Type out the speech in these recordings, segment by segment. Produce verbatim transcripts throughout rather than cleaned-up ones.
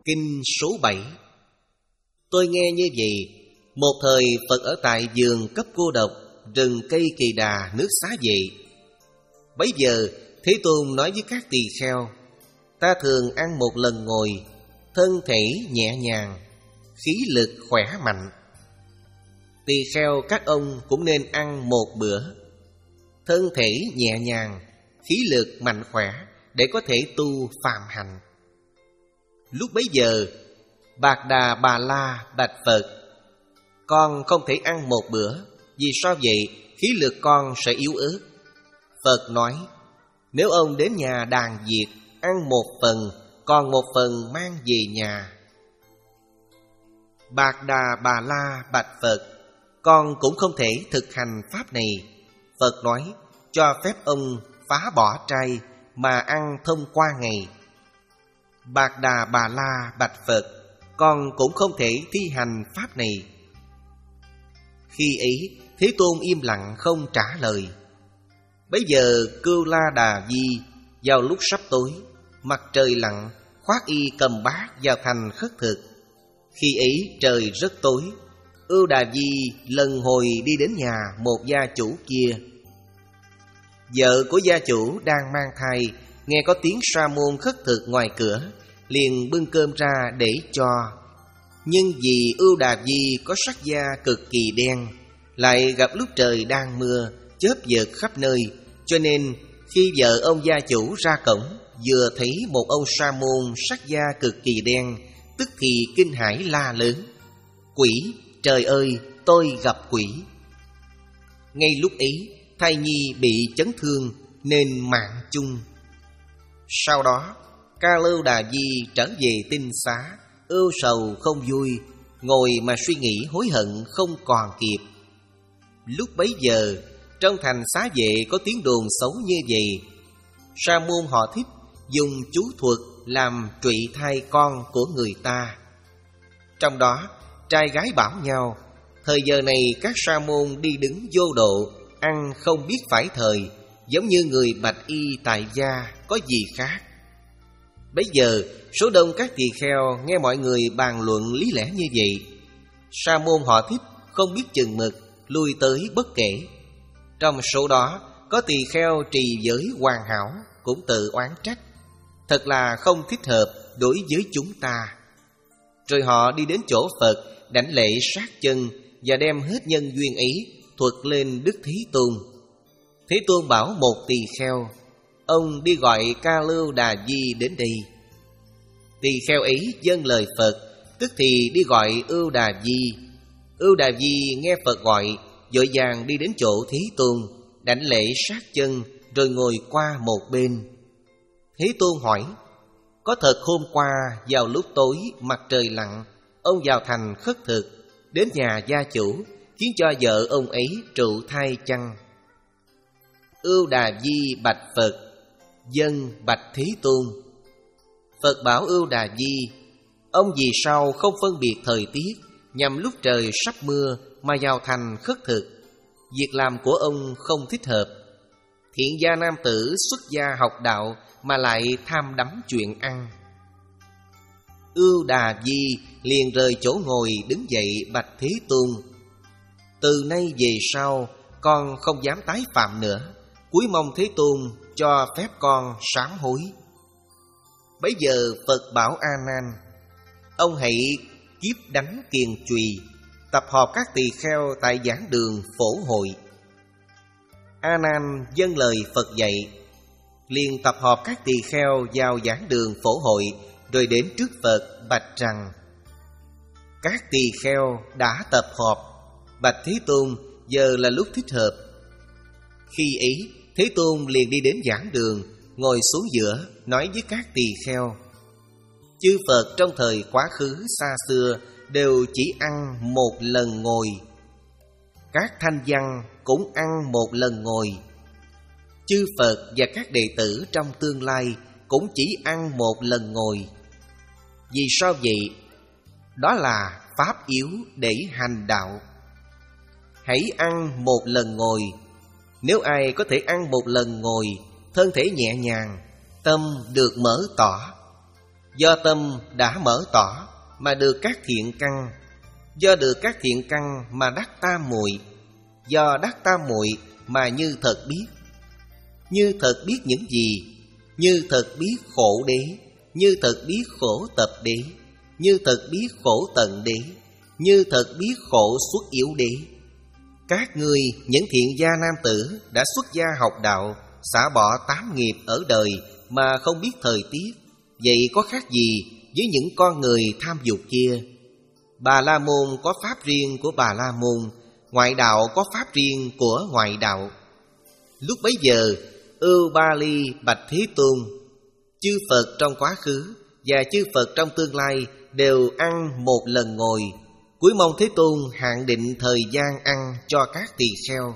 Kinh số bảy. Tôi nghe như vậy, một thời Phật ở tại vườn cấp cô độc, rừng cây Kỳ Đà, nước Xá Vệ. Bấy giờ Thế Tôn nói với các tỳ kheo: ta thường ăn một lần ngồi, thân thể nhẹ nhàng, khí lực khỏe mạnh. Tỳ kheo các ông cũng nên ăn một bữa, thân thể nhẹ nhàng, khí lực mạnh khỏe, để có thể tu phàm hành. Lúc bấy giờ Bạc Đà Bà La bạch Phật: con không thể ăn một bữa, vì sao vậy? Khí lực con sẽ yếu ớt. Phật nói: nếu ông đến nhà đàn diệt, ăn một phần, còn một phần mang về nhà. Bạc Đà Bà La bạch Phật: con cũng không thể thực hành pháp này. Phật nói: cho phép ông phá bỏ trai mà ăn thông qua ngày. Bạc Đà Bà La bạch Phật: con cũng không thể thi hành pháp này. Khi ấy Thế Tôn im lặng không trả lời. Bấy giờ Cưu La Đà Di vào lúc sắp tối, mặt trời lặn, khoác y cầm bát vào thành khất thực. Khi ấy trời rất tối, Ưu Đà Di lần hồi đi đến nhà một gia chủ kia. Vợ của gia chủ đang mang thai, nghe có tiếng sa môn khất thực ngoài cửa, liền bưng cơm ra để cho. Nhưng vì Ưu Đà Di có sắc da cực kỳ đen, lại gặp lúc trời đang mưa, chớp giật khắp nơi, cho nên khi vợ ông gia chủ ra cổng, vừa thấy một ông sa môn sắc da cực kỳ đen, tức thì kinh hãi la lớn: quỷ! Trời ơi, tôi gặp quỷ! Ngay lúc ấy thai nhi bị chấn thương nên mạng chung. Sau đó Ca Lưu Đà Di trở về tinh xá, ưu sầu không vui, ngồi mà suy nghĩ hối hận không còn kịp. Lúc bấy giờ trong thành Xá Vệ có tiếng đồn xấu như vậy: sa môn họ Thích dùng chú thuật làm trụy thai con của người ta. Trong đó trai gái bảo nhau, thời giờ này các sa môn đi đứng vô độ, ăn không biết phải thời, giống như người bạch y tại gia, có gì khác. Bấy giờ số đông các tỳ kheo nghe mọi người bàn luận lý lẽ như vậy. Sa môn họ Thích không biết chừng mực, lui tới bất kể. Trong số đó có tỳ kheo trì giới hoàn hảo, cũng tự oán trách: thật là không thích hợp đối với chúng ta. Rồi họ đi đến chỗ Phật, đảnh lễ sát chân và đem hết nhân duyên ấy thuật lên Đức Thế Tôn. Thế Tôn bảo một tỳ kheo: ông đi gọi Ca Lưu Đà Di đến đây. Tỳ kheo ấy vâng lời Phật, tức thì đi gọi Ưu Đà Di. Ưu Đà Di nghe Phật gọi, vội vàng đi đến chỗ Thế Tôn, đảnh lễ sát chân, rồi ngồi qua một bên. Thế Tôn hỏi: có thật hôm qua vào lúc tối mặt trời lặn, ông vào thành khất thực, đến nhà gia chủ, khiến cho vợ ông ấy trụ thai chăng? Ưu Đà Di bạch Phật: vâng, bạch Thế Tôn. Phật bảo Ưu Đà Di: ông vì sao không phân biệt thời tiết, nhằm lúc trời sắp mưa mà vào thành khất thực? Việc làm của ông không thích hợp. Thiện gia nam tử xuất gia học đạo mà lại tham đắm chuyện ăn. Ưu Đà Di liền rời chỗ ngồi đứng dậy bạch Thế Tôn: từ nay về sau con không dám tái phạm nữa, cúi mong Thế Tôn cho phép con sám hối. Bấy giờ Phật bảo A Nan: ông hãy kiếp đánh kiền chùy, tập họp các tỳ kheo tại giảng đường phổ hội. A Nan vâng lời Phật dạy, liền tập họp các tỳ kheo vào giảng đường phổ hội, rồi đến trước Phật bạch rằng: các tỳ kheo đã tập họp, bạch Thế Tôn, giờ là lúc thích hợp. Khi ấy Thế Tôn liền đi đến giảng đường, ngồi xuống giữa, nói với các tỳ kheo: chư Phật trong thời quá khứ xa xưa đều chỉ ăn một lần ngồi. Các thanh văn cũng ăn một lần ngồi. Chư Phật và các đệ tử trong tương lai cũng chỉ ăn một lần ngồi. Vì sao vậy? Đó là pháp yếu để hành đạo. Hãy ăn một lần ngồi. Nếu ai có thể ăn một lần ngồi, thân thể nhẹ nhàng, tâm được mở tỏ. Do tâm đã mở tỏ mà được các thiện căn, do được các thiện căn mà đắc tam muội, do đắc tam muội mà như thật biết. Như thật biết những gì? Như thật biết khổ đế, như thật biết khổ tập đế, như thật biết khổ tận đế, như thật biết khổ xuất yếu đế. Các ngươi những thiện gia nam tử đã xuất gia học đạo, xả bỏ tám nghiệp ở đời mà không biết thời tiết, vậy có khác gì với những con người tham dục kia? Bà La Môn có pháp riêng của Bà La Môn, ngoại đạo có pháp riêng của ngoại đạo. Lúc bấy giờ, Ưu Ba Ly bạch Thế Tôn: chư Phật trong quá khứ và chư Phật trong tương lai đều ăn một lần ngồi. Cuối mong Thế Tôn hạn định thời gian ăn cho các tỳ kheo.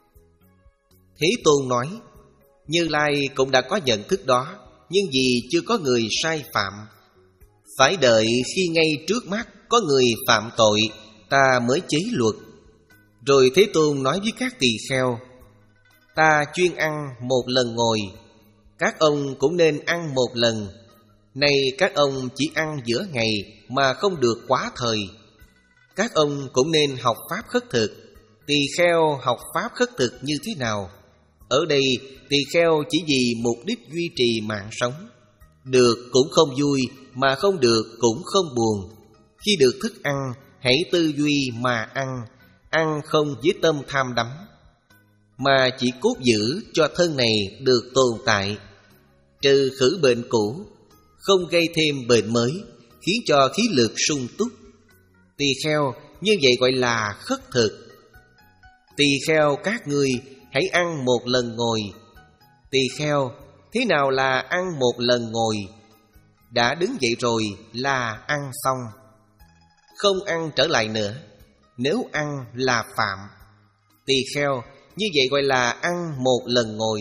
Thế Tôn nói: Như Lai cũng đã có nhận thức đó, nhưng vì chưa có người sai phạm, phải đợi khi ngay trước mắt có người phạm tội, ta mới chế luật. Rồi Thế Tôn nói với các tỳ kheo: Ta chuyên ăn một lần ngồi, các ông cũng nên ăn một lần. Nay các ông chỉ ăn giữa ngày mà không được quá thời. Các ông cũng nên học pháp khất thực. Tỳ kheo học pháp khất thực như thế nào? Ở đây tỳ kheo chỉ vì mục đích duy trì mạng sống. Được cũng không vui, mà không được cũng không buồn. Khi được thức ăn, hãy tư duy mà ăn, ăn không với tâm tham đắm, mà chỉ cốt giữ cho thân này được tồn tại, trừ khử bệnh cũ, không gây thêm bệnh mới, khiến cho khí lực sung túc. Tỳ kheo như vậy gọi là khất thực. Tỳ kheo các ngươi hãy ăn một lần ngồi. Tỳ kheo, thế nào là ăn một lần ngồi? Đã đứng dậy rồi là ăn xong, không ăn trở lại nữa. Nếu ăn là phạm. Tỳ kheo, như vậy gọi là ăn một lần ngồi.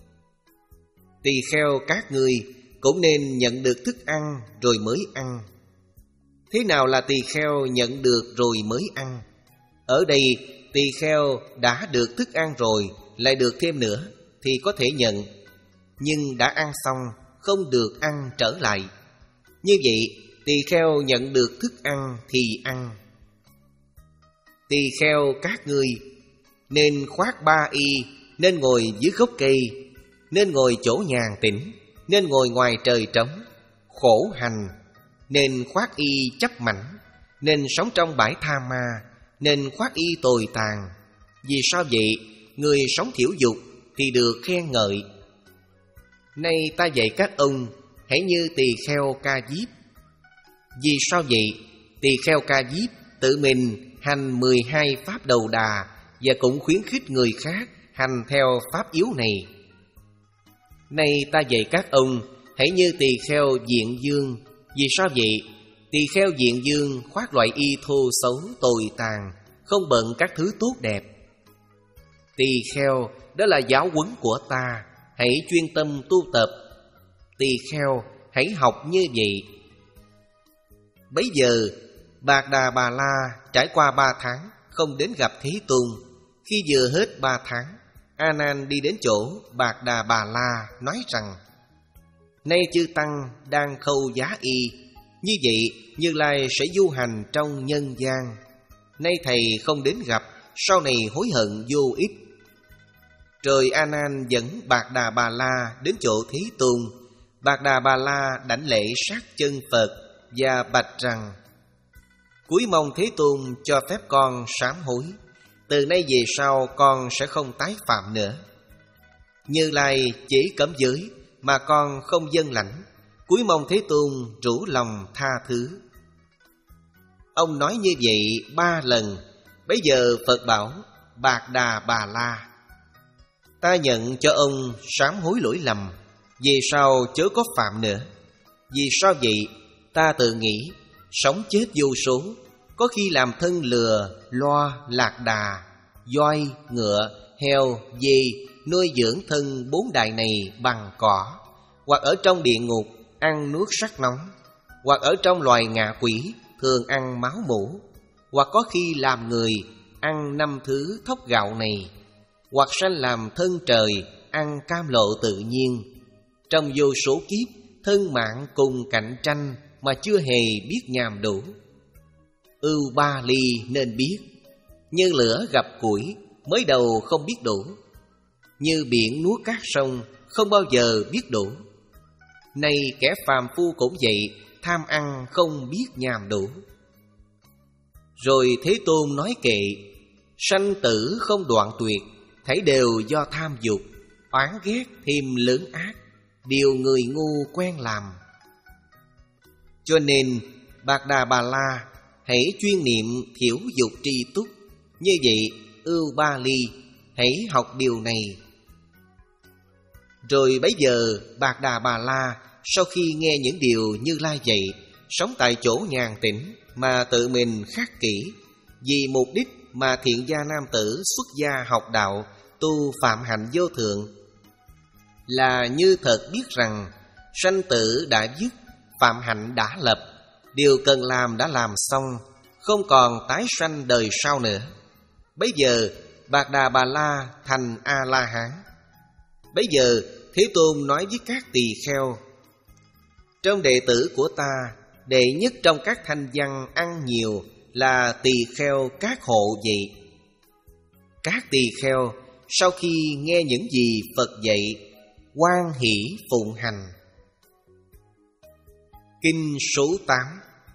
Tỳ kheo các ngươi cũng nên nhận được thức ăn rồi mới ăn. Thế nào là tỳ kheo nhận được rồi mới ăn? Ở đây tỳ kheo đã được thức ăn rồi, lại được thêm nữa thì có thể nhận, nhưng đã ăn xong không được ăn trở lại. Như vậy tỳ kheo nhận được thức ăn thì ăn. Tỳ kheo các ngươi nên khoác ba y, nên ngồi dưới gốc cây, nên ngồi chỗ nhàn tĩnh, nên ngồi ngoài trời trống, khổ hành, nên khoác y chấp mảnh, nên sống trong bãi tha ma, nên khoác y tồi tàn. Vì sao vậy? Người sống thiểu dục thì được khen ngợi. Nay ta dạy các ông hãy như tỳ kheo Ca Diếp. Vì sao vậy? Tỳ kheo Ca Diếp tự mình hành mười hai pháp đầu đà, và cũng khuyến khích người khác hành theo pháp yếu này. Nay ta dạy các ông hãy như tỳ kheo Diện Dương. Vì sao vậy? Tỳ kheo Diện Dương khoác loại y thô xấu tồi tàn, không bận các thứ tốt đẹp. Tỳ kheo, đó là giáo huấn của ta, hãy chuyên tâm tu tập. Tỳ kheo, hãy học như vậy. Bấy giờ Bạc Đà Bà La trải qua ba tháng không đến gặp Thế Tôn. Khi vừa hết ba tháng, A Nan đi đến chỗ Bạc Đà Bà La nói rằng: Nay chư tăng đang khâu giá y, như vậy Như Lai sẽ du hành trong nhân gian. Nay thầy không đến gặp, sau này hối hận vô ích. Rồi A Nan dẫn Bạc Đà Bà La đến chỗ Thế Tôn. Bạc Đà Bà La đảnh lễ sát chân Phật và bạch rằng: Cúi mong Thế Tôn cho phép con sám hối. Từ nay về sau con sẽ không tái phạm nữa. Như Lai chỉ cấm giới mà con không dâng lãnh, cúi mong Thế Tôn rủ lòng tha thứ. Ông nói như vậy ba lần. Bấy giờ Phật bảo Bạc Đà Bà La: Ta nhận cho ông sám hối lỗi lầm, về sau chớ có phạm nữa. Vì sao vậy? Ta tự nghĩ sống chết vô số, có khi làm thân lừa, loa, lạc đà, voi, ngựa, heo, dê, nuôi dưỡng thân bốn đại này bằng cỏ, hoặc ở trong địa ngục ăn nuốt sắc nóng, hoặc ở trong loài ngạ quỷ thường ăn máu mủ, hoặc có khi làm người ăn năm thứ thóc gạo này, hoặc sanh làm thân trời ăn cam lộ tự nhiên. Trong vô số kiếp thân mạng cùng cạnh tranh mà chưa hề biết nhàm đủ. Ưu ba ly nên biết, như lửa gặp củi, mới đầu không biết đủ. Như biển nuốt cát sông, không bao giờ biết đủ. Nay kẻ phàm phu cũng vậy, tham ăn không biết nhàm đủ. Rồi Thế Tôn nói kệ: sanh tử không đoạn tuyệt, thảy đều do tham dục, oán ghét thêm lớn ác, điều người ngu quen làm. Cho nên Bạc Đà Bà La hãy chuyên niệm thiểu dục tri túc. Như vậy Ưu Ba Ly hãy học điều này. Rồi bấy giờ Bạc Đà Bà La sau khi nghe những điều Như Lai dạy, sống tại chỗ nhàn tĩnh mà tự mình khắc kỹ, vì mục đích mà thiện gia nam tử xuất gia học đạo, tu phạm hạnh vô thượng, là như thật biết rằng sanh tử đã dứt, phạm hạnh đã lập, điều cần làm đã làm xong, không còn tái sanh đời sau nữa. Bấy giờ Bạc Đà Bà La thành A-la-hán. Bấy giờ Thế Tôn nói với các tỳ kheo: trong đệ tử của ta, đệ nhất trong các thanh văn ăn nhiều là tỳ kheo các hộ vậy. Các tỳ kheo sau khi nghe những gì Phật dạy, hoan hỷ phụng hành. Kinh số tám.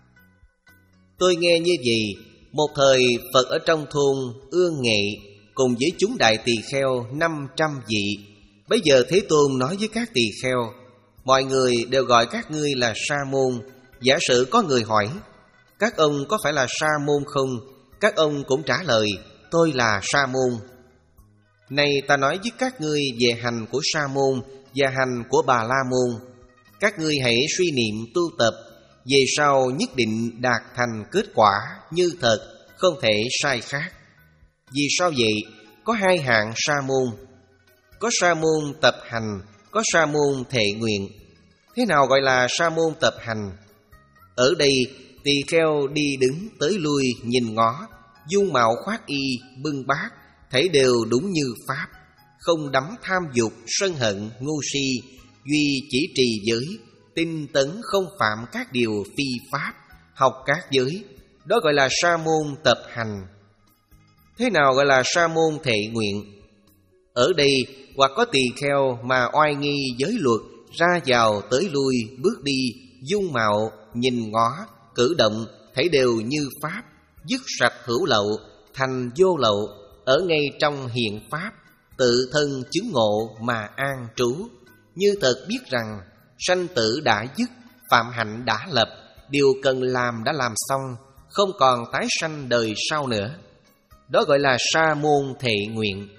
Tôi nghe như vậy, một thời Phật ở trong thôn Ương Nghệ cùng với chúng đại tỳ kheo năm trăm vị. Bây giờ Thế Tôn nói với các tỳ kheo: mọi người đều gọi các ngươi là sa môn. Giả sử có người hỏi: các ông có phải là sa môn không? Các ông cũng trả lời: tôi là sa môn. Này ta nói với các ngươi về hành của sa môn và hành của Bà La môn. Các ngươi hãy suy niệm tu tập, về sau nhất định đạt thành kết quả như thật, không thể sai khác. Vì sao vậy? Có hai hạng sa môn. Có sa môn tập hành, có sa môn thệ nguyện. Thế nào gọi là sa môn tập hành? Ở đây tỳ kheo đi đứng tới lui nhìn ngó, dung mạo khoác y bưng bát, thấy đều đúng như pháp, không đắm tham dục sân hận ngu si, duy chỉ trì giới, tinh tấn không phạm các điều phi pháp, học các giới. Đó gọi là sa môn tập hành. Thế nào gọi là sa môn thệ nguyện? Ở đây hoặc có tỳ kheo mà oai nghi giới luật, ra vào tới lui, bước đi, dung mạo, nhìn ngó, cử động, thấy đều như pháp, dứt sạch hữu lậu, thành vô lậu, ở ngay trong hiện pháp, tự thân chứng ngộ mà an trú, như thật biết rằng sanh tử đã dứt, phạm hạnh đã lập, điều cần làm đã làm xong, không còn tái sanh đời sau nữa. Đó gọi là sa môn thệ nguyện.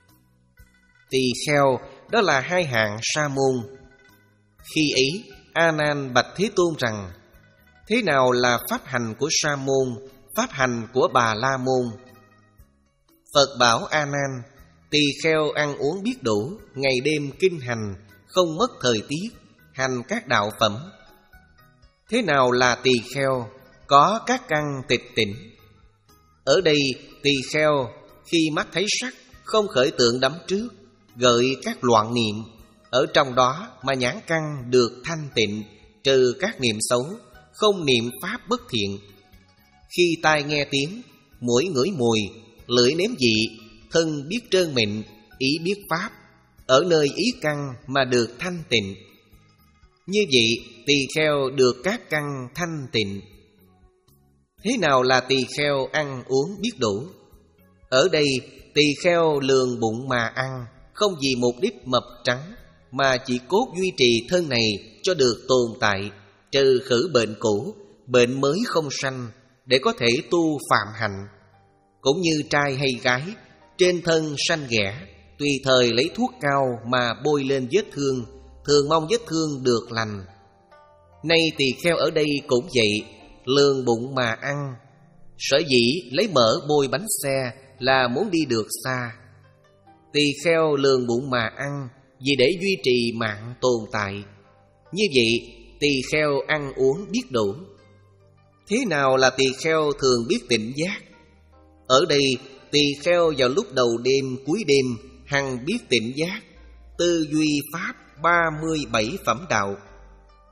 Tỳ kheo đó là hai hạng sa môn. Khi ấy A Nan bạch Thế Tôn rằng: thế nào là pháp hành của sa môn, pháp hành của Bà La môn? Phật bảo A Nan: tỳ kheo ăn uống biết đủ, ngày đêm kinh hành, không mất thời tiết, hành các đạo phẩm. Thế nào là tỳ kheo? Có các căn tịch tỉnh. Ở đây tỳ kheo khi mắt thấy sắc, không khởi tượng đắm trước, gợi các loạn niệm, ở trong đó mà nhãn căn được thanh tịnh, trừ các niệm xấu, không niệm pháp bất thiện. Khi tai nghe tiếng, mũi ngửi mùi, lưỡi nếm vị, thân biết trơn mịn, ý biết pháp, ở nơi ý căn mà được thanh tịnh. Như vậy tỳ kheo được các căn thanh tịnh. Thế nào là tỳ kheo ăn uống biết đủ? Ở đây tỳ kheo lường bụng mà ăn, không vì mục đích mập trắng, mà chỉ cốt duy trì thân này cho được tồn tại, trừ khử bệnh cũ, bệnh mới không sanh, để có thể tu phạm hạnh. Cũng như trai hay gái, trên thân sanh ghẻ, tùy thời lấy thuốc cao mà bôi lên vết thương, thường mong vết thương được lành. Nay tỳ kheo ở đây cũng vậy, lường bụng mà ăn. Sở dĩ lấy mỡ bôi bánh xe là muốn đi được xa. Tỳ kheo lường bụng mà ăn vì để duy trì mạng tồn tại. Như vậy tỳ kheo ăn uống biết đủ. Thế nào là tỳ kheo thường biết tỉnh giác? Ở đây tỳ kheo vào lúc đầu đêm cuối đêm hằng biết tỉnh giác, tư duy pháp ba mươi bảy phẩm đạo.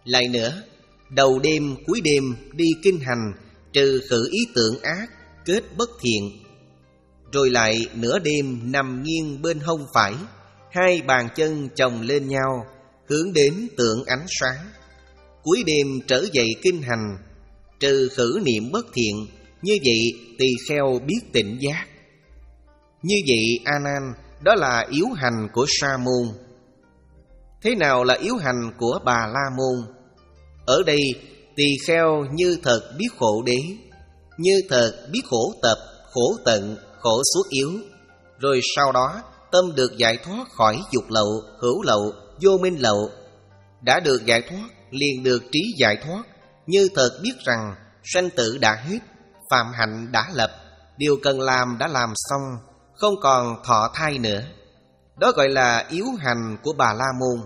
Lại nữa, đầu đêm cuối đêm đi kinh hành, trừ khử ý tưởng ác, kết bất thiện. Rồi lại nửa đêm nằm nghiêng bên hông phải, hai bàn chân chồng lên nhau, hướng đến tượng ánh sáng. Cuối đêm trở dậy kinh hành, trừ khử niệm bất thiện. Như vậy tỳ kheo biết tỉnh giác. Như vậy A Nan, đó là yếu hành của Sa môn. Thế nào là yếu hành của Bà La môn? Ở đây tỳ kheo như thật biết khổ đế, như thật biết khổ tập, khổ tận, khổ suốt yếu. Rồi sau đó tâm được giải thoát khỏi dục lậu, hữu lậu, vô minh lậu. Đã được giải thoát, liền được trí giải thoát. Như thật biết rằng sanh tử đã hết, phạm hạnh đã lập, điều cần làm đã làm xong, không còn thọ thai nữa. Đó gọi là yếu hành của Bà La môn.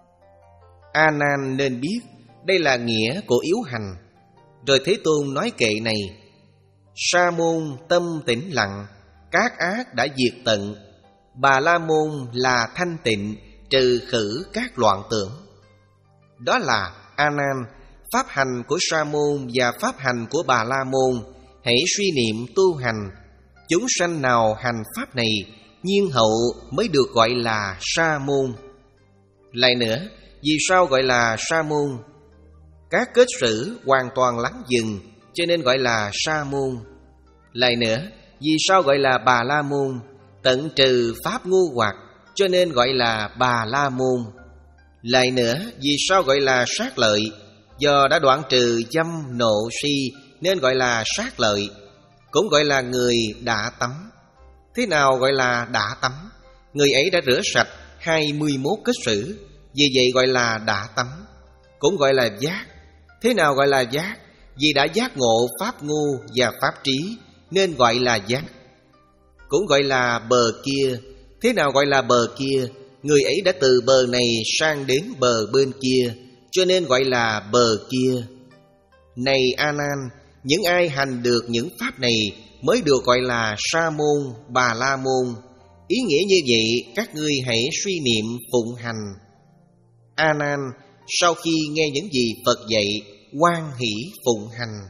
A Nan nên biết đây là nghĩa của yếu hành. Rồi Thế Tôn nói kệ này: Sa môn tâm tĩnh lặng, các ác đã diệt tận. Bà La môn là thanh tịnh, trừ khử các loạn tưởng. Đó là A Nan, pháp hành của Sa môn và pháp hành của Bà La môn. Hãy suy niệm tu hành. Chúng sanh nào hành pháp này, nhiên hậu mới được gọi là Sa môn. Lại nữa, vì sao gọi là Sa môn? Các kết sử hoàn toàn lắng dừng, cho nên gọi là Sa môn. Lại nữa, vì sao gọi là Bà La môn? Tận trừ pháp ngu hoặc, cho nên gọi là Bà La môn. Lại nữa, vì sao gọi là sát lợi? Do đã đoạn trừ dâm nộ si, nên gọi là sát lợi. Cũng gọi là người đã tắm. Thế nào gọi là đã tắm? Người ấy đã rửa sạch hai mươi mốt kết sử, vì vậy gọi là đã tắm. Cũng gọi là giác. Thế nào gọi là giác? Vì đã giác ngộ pháp ngu và pháp trí, nên gọi là giác. Cũng gọi là bờ kia. Thế nào gọi là bờ kia? Người ấy đã từ bờ này sang đến bờ bên kia, cho nên gọi là bờ kia. Này A Nan, những ai hành được những pháp này mới được gọi là Sa môn, Bà La môn. Ý nghĩa như vậy, các ngươi hãy suy niệm phụng hành. A Nan, sau khi nghe những gì Phật dạy, hoan hỷ phụng hành.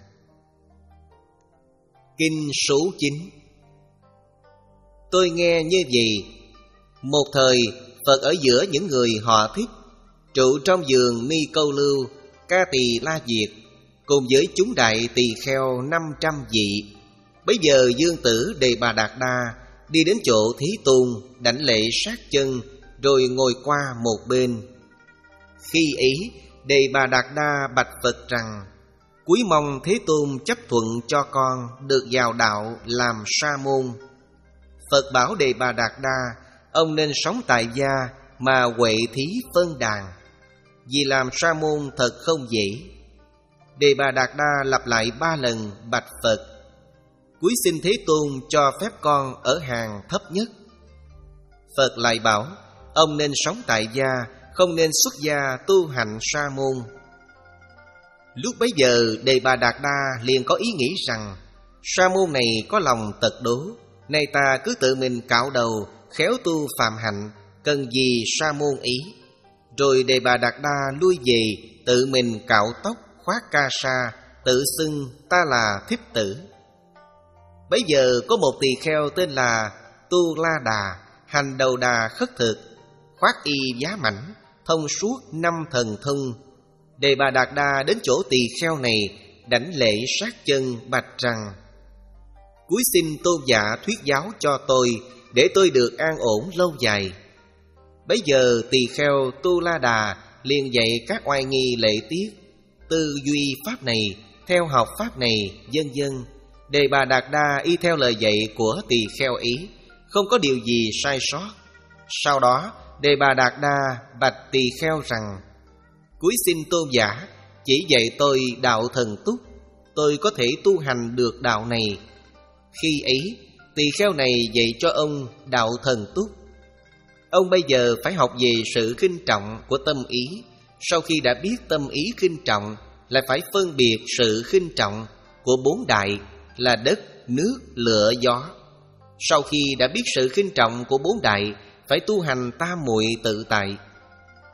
Kinh số chín. Tôi nghe như vậy: một thời Phật ở giữa những người họ thích, trụ trong vườn Ni Câu Lưu, Ca Tỳ La Diệt, cùng với chúng đại tỳ kheo năm trăm vị. Bấy giờ Dương Tử Đề Bà Đạt Đa đi đến chỗ Thế Tôn, đảnh lễ sát chân, rồi ngồi qua một bên. Khi ấy, Đề Bà Đạt Đa bạch Phật rằng: cúi mong Thế Tôn chấp thuận cho con được vào đạo làm sa môn. Phật bảo Đề Bà Đạt Đa, ông nên sống tại gia mà huệ thí phân đàn, vì làm sa môn thật không dễ. Đề Bà Đạt Đa lặp lại ba lần bạch Phật: cúi xin Thế Tôn cho phép con ở hàng thấp nhất. Phật lại bảo, ông nên sống tại gia, không nên xuất gia tu hành sa môn. Lúc bấy giờ Đề Bà Đạt Đa liền có ý nghĩ rằng, sa môn này có lòng tật đố, nay ta cứ tự mình cạo đầu, khéo tu phạm hạnh, cần gì sa môn ý. Rồi Đề Bà Đạt Đa lui về, tự mình cạo tóc, khoác ca sa, tự xưng ta là Thiếp Tử. Bấy giờ có một tỳ kheo tên là Tu La Đà, hành đầu đà khất thực, khoác y giá mảnh, thông suốt năm thần thông. Đề Bà Đạt Đa đến chỗ tỳ kheo này, đảnh lễ sát chân bạch rằng: cúi xin tôn giả thuyết giáo cho tôi, để tôi được an ổn lâu dài. Bấy giờ tỳ kheo Tu La Đà liền dạy các oai nghi lễ tiết, tư duy pháp này, theo học pháp này, vân vân. Đề Bà Đạt Đa y theo lời dạy của tỳ kheo ý, không có điều gì sai sót. Sau đó Đề Bà Đạt Đa bạch tỳ kheo rằng: cúi xin tôn giả chỉ dạy tôi đạo thần túc, tôi có thể tu hành được đạo này. Khi ấy tỳ kheo này dạy cho ông đạo thần túc. Ông bây giờ phải học về sự khinh trọng của tâm ý. Sau khi đã biết tâm ý khinh trọng, lại phải phân biệt sự khinh trọng của bốn đại là đất, nước, lửa, gió. Sau khi đã biết sự khinh trọng của bốn đại, phải tu hành tam muội tự tại.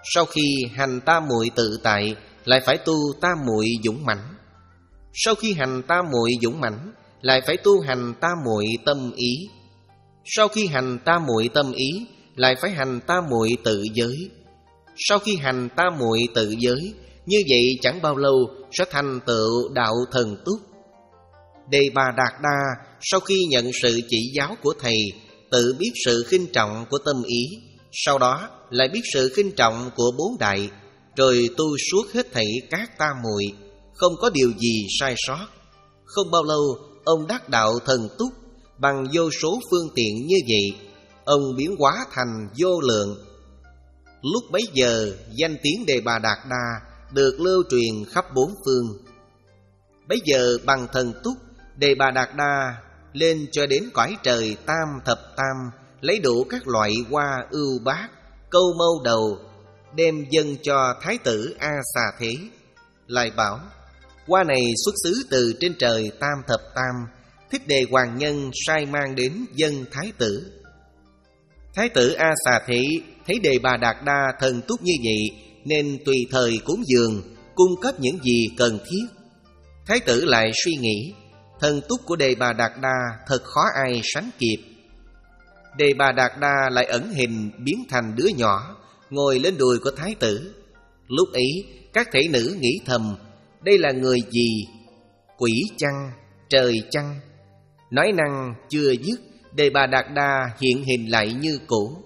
Sau khi hành tam muội tự tại, lại phải tu tam muội dũng mãnh. Sau khi hành tam muội dũng mãnh, lại phải tu hành tam muội tâm ý. Sau khi hành tam muội tâm ý, lại phải hành tam muội tự giới. Sau khi hành tam muội tự giới, như vậy chẳng bao lâu sẽ thành tựu đạo thần túc. Đề Bà Đạt Đa sau khi nhận sự chỉ giáo của thầy, tự biết sự khinh trọng của tâm ý, sau đó lại biết sự khinh trọng của bốn đại, rồi tu suốt hết thảy các tam muội, không có điều gì sai sót. Không bao lâu, ông đắc đạo thần túc. Bằng vô số phương tiện như vậy, ông biến hóa thành vô lượng. Lúc bấy giờ, danh tiếng Đề Bà Đạt Đa được lưu truyền khắp bốn phương. Bấy giờ bằng thần túc, Đề Bà Đạt Đa lên cho đến cõi trời tam thập tam, lấy đủ các loại hoa ưu bát, câu mâu đầu, đem dâng cho Thái tử A Xà Thế. Lại bảo, hoa này xuất xứ từ trên trời tam thập tam, Thích Đề Hoàng Nhân sai mang đến dâng Thái tử. Thái tử A Xà Thế thấy Đề Bà Đạt Đa thần túc như vậy, nên tùy thời cúng dường, cung cấp những gì cần thiết. Thái tử lại suy nghĩ, thần túc của Đề Bà Đạt Đa thật khó ai sánh kịp. Đề Bà Đạt Đa lại ẩn hình biến thành đứa nhỏ, ngồi lên đùi của Thái tử. Lúc ấy các thể nữ nghĩ thầm, đây là người gì? Quỷ chăng? Trời chăng? Nói năng chưa dứt, Đề Bà Đạt Đa hiện hình lại như cũ.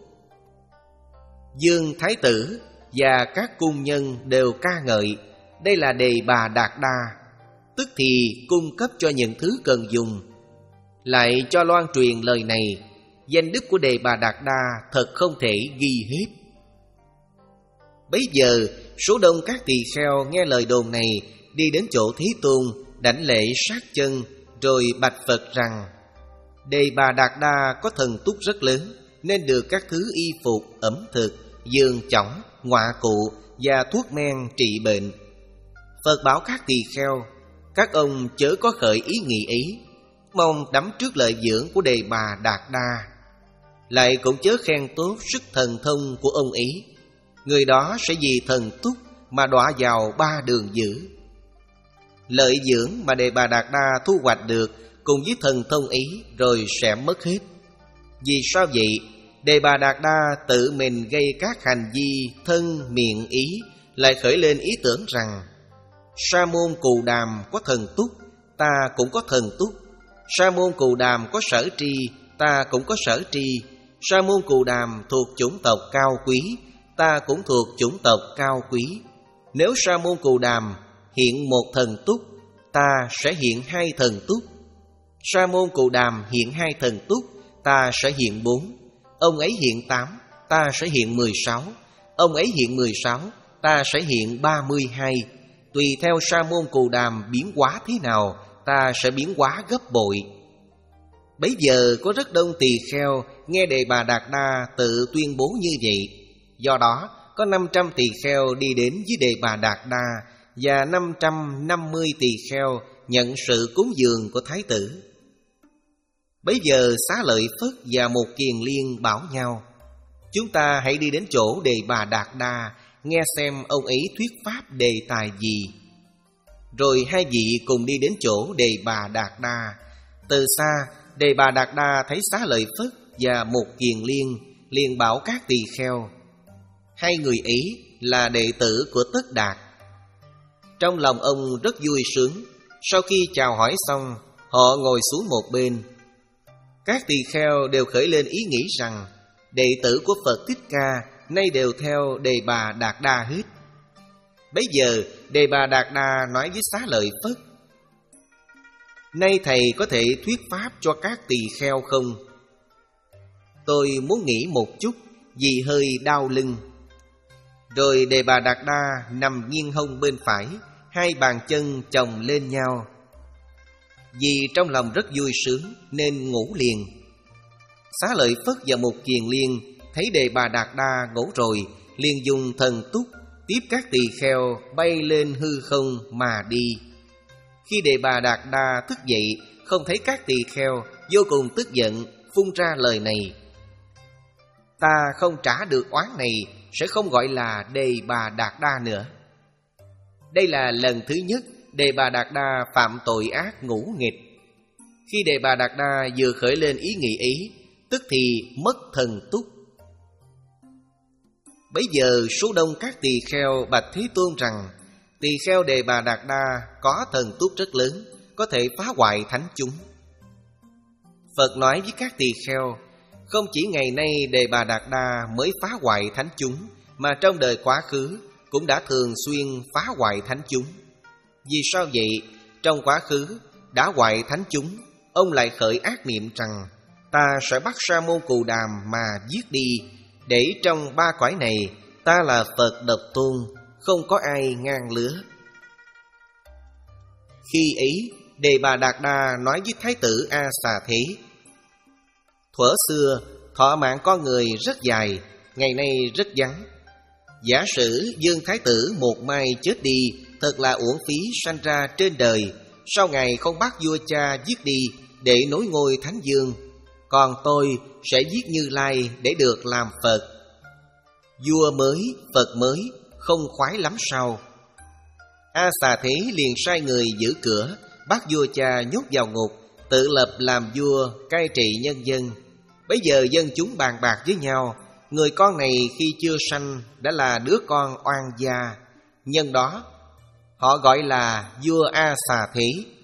Dương Thái tử và các cung nhân đều ca ngợi, đây là Đề Bà Đạt Đa, tức thì cung cấp cho những thứ cần dùng. Lại cho loan truyền lời này, danh đức của Đề Bà Đạt Đa thật không thể ghi hết. Bấy giờ số đông các tỳ kheo nghe lời đồn này, đi đến chỗ Thế Tôn, đảnh lễ sát chân, rồi bạch Phật rằng, Đề Bà Đạt Đa có thần túc rất lớn, nên được các thứ y phục, ẩm thực, giường chõng, ngoạ cụ và thuốc men trị bệnh. Phật bảo các tỳ kheo, các ông chớ có khởi ý nghĩ ấy, mong đắm trước lợi dưỡng của Đề Bà Đạt Đa. Lại cũng chớ khen tốt sức thần thông của ông ấy, người đó sẽ vì thần túc mà đọa vào ba đường dữ. Lợi dưỡng mà Đề Bà Đạt Đa thu hoạch được cùng với thần thông ấy rồi sẽ mất hết. Vì sao vậy? Đề Bà Đạt Đa tự mình gây các hành vi thân miệng ý, lại khởi lên ý tưởng rằng, Sa môn Cù Đàm có thần túc, ta cũng có thần túc. Sa môn Cù Đàm có sở tri, ta cũng có sở tri. Sa môn Cù Đàm thuộc chủng tộc cao quý, ta cũng thuộc chủng tộc cao quý. Nếu Sa môn Cù Đàm hiện một thần túc, ta sẽ hiện hai thần túc. Sa môn Cù Đàm hiện hai thần túc, ta sẽ hiện bốn. Ông ấy hiện tám, ta sẽ hiện mười sáu. Ông ấy hiện mười sáu, ta sẽ hiện ba mươi hai. Tùy theo Sa môn Cù Đàm biến hóa thế nào, ta sẽ biến hóa gấp bội. Bấy giờ có rất đông tỳ kheo nghe Đề Bà Đạt Đa tự tuyên bố như vậy. Do đó có năm trăm tỳ kheo đi đến với Đề Bà Đạt Đa, và năm trăm năm mươi tỳ kheo nhận sự cúng dường của Thái tử. Bấy giờ Xá Lợi Phất và một Kiền Liên bảo nhau, chúng ta hãy đi đến chỗ Đề Bà Đạt Đa, nghe xem ông ấy thuyết pháp đề tài gì. Rồi hai vị cùng đi đến chỗ Đề Bà Đạt Đa. Từ xa, Đề Bà Đạt Đa thấy Xá Lợi Phất và một Kiền Liên, liền bảo các tỳ kheo, hai người ấy là đệ tử của Tất Đạt. Trong lòng ông rất vui sướng. Sau khi chào hỏi xong, họ ngồi xuống một bên. Các tỳ kheo đều khởi lên ý nghĩ rằng đệ tử của Phật Thích Ca nay đều theo Đề Bà Đạt Đa hết. Bấy giờ Đề Bà Đạt Đa nói với Xá Lợi Phất, nay thầy có thể thuyết pháp cho các tỳ kheo không? Tôi muốn nghỉ một chút vì hơi đau lưng. Rồi Đề Bà Đạt Đa nằm nghiêng hông bên phải, hai bàn chân chồng lên nhau. Vì trong lòng rất vui sướng nên ngủ liền. Xá Lợi Phất và một Kiền Liên thấy Đề Bà Đạt Đa ngủ rồi, liền dùng thần túc tiếp các tỳ kheo bay lên hư không mà đi. Khi Đề Bà Đạt Đa thức dậy, không thấy các tỳ kheo, vô cùng tức giận, phun ra lời này: ta không trả được oán này, sẽ không gọi là Đề Bà Đạt Đa nữa. Đây là lần thứ nhất Đề Bà Đạt Đa phạm tội ác ngũ nghịch. Khi Đề Bà Đạt Đa vừa khởi lên ý nghĩ ấy, tức thì mất thần túc. Bấy giờ số đông các tỳ kheo bạch Thế Tôn rằng tỳ kheo Đề Bà Đạt Đa có thần túc rất lớn, có thể phá hoại thánh chúng. Phật nói với các tỳ kheo, không chỉ ngày nay Đề Bà Đạt Đa mới phá hoại thánh chúng, mà trong đời quá khứ cũng đã thường xuyên phá hoại thánh chúng. Vì sao vậy? Trong quá khứ đã hoại thánh chúng, ông lại khởi ác niệm rằng ta sẽ bắt Sa môn Cù Đàm mà giết đi, để trong ba cõi này ta là Phật độc tôn, không có ai ngang lứa. Khi ấy Đề Bà Đạt Đa nói với Thái tử A Xà Thế, thuở xưa thọ mạng con người rất dài, ngày nay rất ngắn. Giả sử Dương Thái tử một mai chết đi, thật là uổng phí sanh ra trên đời. Sao ngài không bắt vua cha giết đi để nối ngôi Thánh Dương? Còn tôi sẽ giết Như Lai để được làm Phật. Vua mới, Phật mới, không khoái lắm sao? A Xà Thế liền sai người giữ cửa, bắt vua cha nhốt vào ngục, tự lập làm vua cai trị nhân dân. Bây giờ dân chúng bàn bạc với nhau, người con này khi chưa sanh đã là đứa con oan gia. Nhân đó họ gọi là vua A Xà Thế.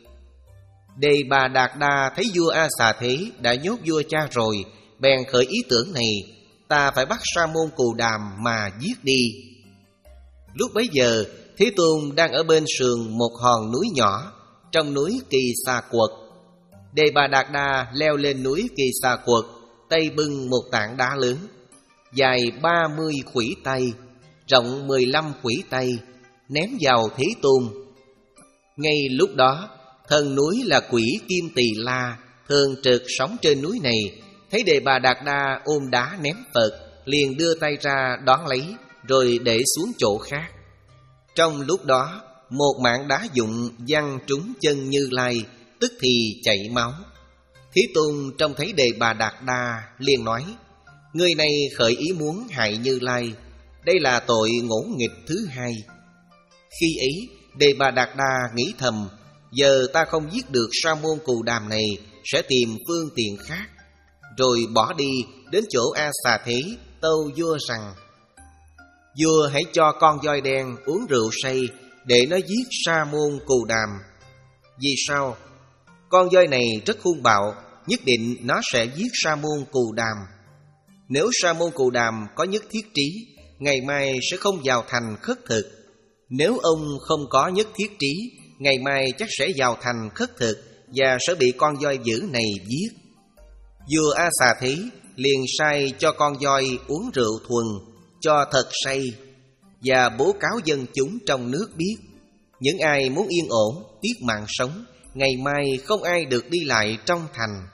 Đề Bà Đạt Đa thấy vua A Xà Thế đã nhốt vua cha rồi, bèn khởi ý tưởng này, ta phải bắt Sa môn Cù Đàm mà giết đi. Lúc bấy giờ Thế Tôn đang ở bên sườn một hòn núi nhỏ, trong núi Kỳ Xà Quật. Đề Bà Đạt Đa leo lên núi Kỳ Xà Quật, tay bưng một tảng đá lớn, dài ba mươi khuỷu tay, rộng mười lăm khuỷu tay, ném vào Thế Tôn. Ngay lúc đó, thần núi là quỷ Kim Tỳ La thường trực sống trên núi này, thấy Đề Bà Đạt Đa ôm đá ném Phật, liền đưa tay ra đón lấy, rồi để xuống chỗ khác. Trong lúc đó, một mảng đá dụng văng trúng chân Như Lai, tức thì chảy máu. Thế Tôn trông thấy Đề Bà Đạt Đa liền nói, người này khởi ý muốn hại Như Lai, đây là tội ngỗ nghịch thứ hai. Khi ấy Đề Bà Đạt Đa nghĩ thầm, giờ ta không giết được Sa môn Cù Đàm này, sẽ tìm phương tiện khác. Rồi bỏ đi đến chỗ A Xà Thế, tâu vua rằng, vua hãy cho con voi đen uống rượu say, để nó giết Sa môn Cù Đàm. Vì sao? Con voi này rất hung bạo, nhất định nó sẽ giết Sa môn Cù Đàm. Nếu Sa môn Cù Đàm có nhất thiết trí, ngày mai sẽ không vào thành khất thực. Nếu ông không có nhất thiết trí, ngày mai chắc sẽ vào thành khất thực và sẽ bị con voi dữ này giết. Vua A Xà Thế liền sai cho con voi uống rượu thuần, cho thật say, và bố cáo dân chúng trong nước biết, những ai muốn yên ổn, tiếc mạng sống, ngày mai không ai được đi lại trong thành.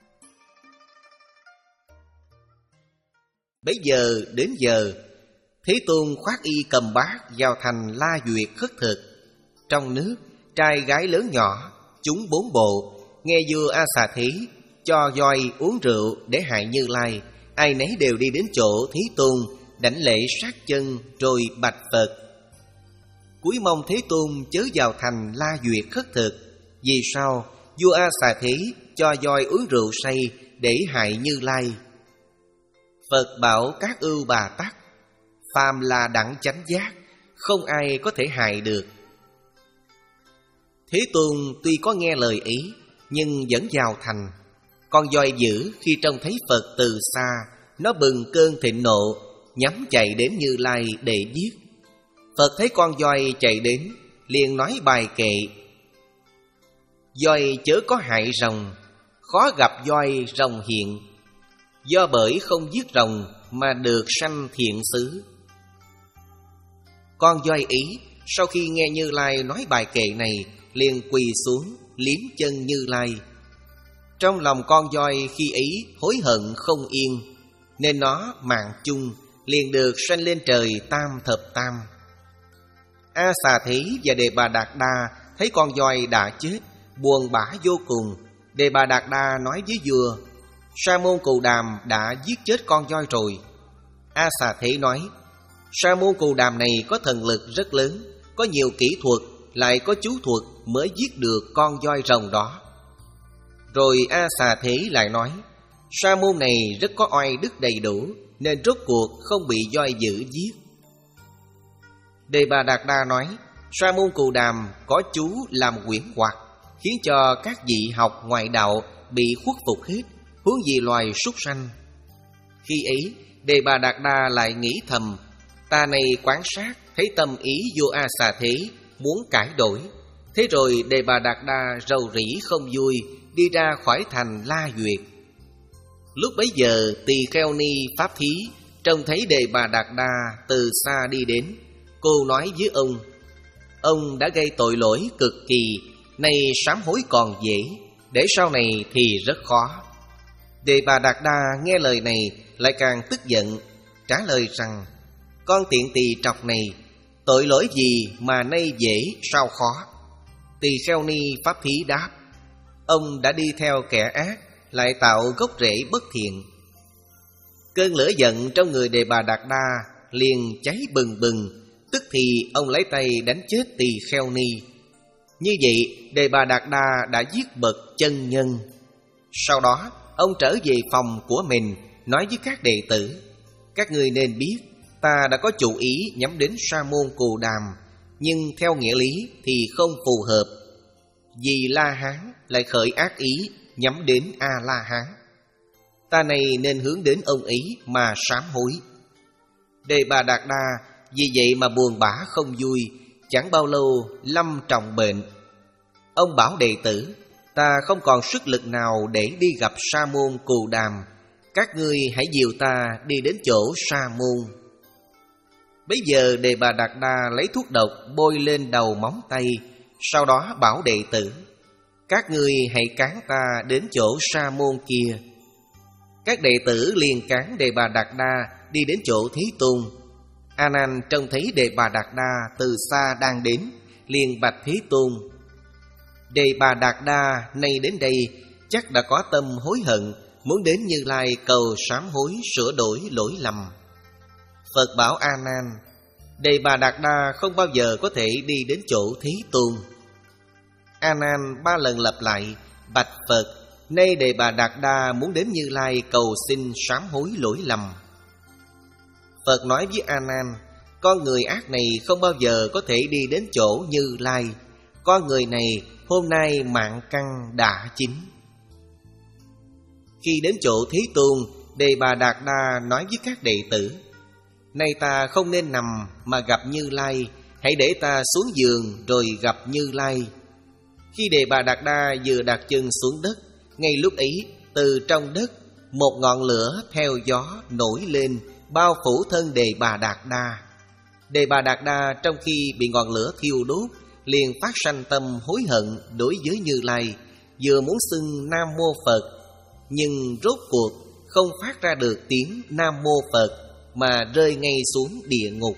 Bấy giờ đến giờ, Thế Tôn khoác y cầm bát vào thành La Duyệt khất thực. Trong nước, trai gái lớn nhỏ, chúng bốn bộ, nghe vua A Xà Thế cho voi uống rượu để hại Như Lai, ai nấy đều đi đến chỗ Thế Tôn, đảnh lễ sát chân rồi bạch Phật. Cúi mong Thế Tôn chớ vào thành La Duyệt khất thực. Vì sao? Vua A Xà Thế cho voi uống rượu say để hại Như Lai. Phật bảo các ưu bà tắc, phàm là đẳng chánh giác, không ai có thể hại được. Thế Tôn tuy có nghe lời ý, nhưng vẫn vào thành. Con voi dữ khi trông thấy Phật từ xa, nó bừng cơn thịnh nộ, nhắm chạy đến Như Lai để giết. Phật thấy con voi chạy đến, liền nói bài kệ: voi chớ có hại rồng, khó gặp voi rồng hiện. Do bởi không giết rồng mà được sanh thiện xứ. Con voi ý sau khi nghe Như Lai nói bài kệ này, liền quỳ xuống liếm chân Như Lai. Trong lòng con voi khi ấy hối hận không yên, nên nó mạng chung liền được sanh lên trời tam thập tam. A Xà Thế và Đề Bà Đạt Đa thấy con voi đã chết, buồn bã vô cùng. Đề Bà Đạt Đa nói với vua: Sa môn Cù Đàm đã giết chết con voi rồi. A Xà Thế nói: Sa môn Cù Đàm này có thần lực rất lớn, có nhiều kỹ thuật, lại có chú thuật mới giết được con voi rồng đó. Rồi A Xà Thế lại nói, sa môn này rất có oai đức đầy đủ, nên rốt cuộc không bị voi dữ giết. Đề Bà Đạt Đa nói, sa môn Cù Đàm có chú làm quyển hoặc, khiến cho các vị học ngoại đạo bị khuất phục hết, huống gì loài súc sanh. Khi ấy, Đề Bà Đạt Đa lại nghĩ thầm, ta này quan sát thấy tâm ý vô A Xà Thế, muốn cải đổi. Thế rồi Đề Bà Đạt Đa rầu rĩ không vui, đi ra khỏi thành La Duyệt. Lúc bấy giờ Tỳ Kheo Ni Pháp Thí trông thấy Đề Bà Đạt Đa từ xa đi đến. Cô nói với ông, ông đã gây tội lỗi cực kỳ, nay sám hối còn dễ, để sau này thì rất khó. Đề Bà Đạt Đa nghe lời này lại càng tức giận, trả lời rằng, con tiện tỳ trọc này, tội lỗi gì mà nay dễ sao khó? Tỳ Kheo Ni Pháp Thí đáp, ông đã đi theo kẻ ác, lại tạo gốc rễ bất thiện. Cơn lửa giận trong người Đề Bà Đạt Đa liền cháy bừng bừng, tức thì ông lấy tay đánh chết Tỳ Kheo Ni. Như vậy Đề Bà Đạt Đa đã giết bậc chân nhân. Sau đó ông trở về phòng của mình, nói với các đệ tử, các ngươi nên biết, ta đã có chủ ý nhắm đến sa môn Cù Đàm, nhưng theo nghĩa lý thì không phù hợp. Vì La Hán lại khởi ác ý nhắm đến A La Hán, ta này nên hướng đến ông ấy mà sám hối. Đề Bà Đạt Đa vì vậy mà buồn bã không vui, chẳng bao lâu lâm trọng bệnh. Ông bảo đệ tử, ta không còn sức lực nào để đi gặp sa môn Cù Đàm, các ngươi hãy dìu ta đi đến chỗ sa môn. Bấy giờ Đề Bà Đạt Đa lấy thuốc độc bôi lên đầu móng tay, sau đó bảo đệ tử, các ngươi hãy cán ta đến chỗ sa môn kia. Các đệ tử liền cán Đề Bà Đạt Đa đi đến chỗ Thế Tôn. A Nan trông thấy Đề Bà Đạt Đa từ xa đang đến, liền bạch Thế Tôn, Đề Bà Đạt Đa nay đến đây chắc đã có tâm hối hận, muốn đến Như Lai cầu sám hối sửa đổi lỗi lầm. Phật bảo A Nan, Đề Bà Đạt Đa không bao giờ có thể đi đến chỗ Thế Tôn. A Nan ba lần lặp lại, bạch Phật, nay Đề Bà Đạt Đa muốn đến Như Lai cầu xin sám hối lỗi lầm. Phật nói với A Nan, con người ác này không bao giờ có thể đi đến chỗ Như Lai. Con người này hôm nay mạng căn đã chín. Khi đến chỗ Thế Tôn, Đề Bà Đạt Đa nói với các đệ tử, nay ta không nên nằm mà gặp Như Lai, hãy để ta xuống giường rồi gặp Như Lai. Khi Đề Bà Đạt Đa vừa đặt chân xuống đất, ngay lúc ấy từ trong đất một ngọn lửa theo gió nổi lên, bao phủ thân Đề Bà Đạt Đa. Đề Bà Đạt Đa trong khi bị ngọn lửa thiêu đốt, liền phát sanh tâm hối hận đối với Như Lai, vừa muốn xưng Nam Mô Phật, nhưng rốt cuộc không phát ra được tiếng Nam Mô Phật, mà rơi ngay xuống địa ngục.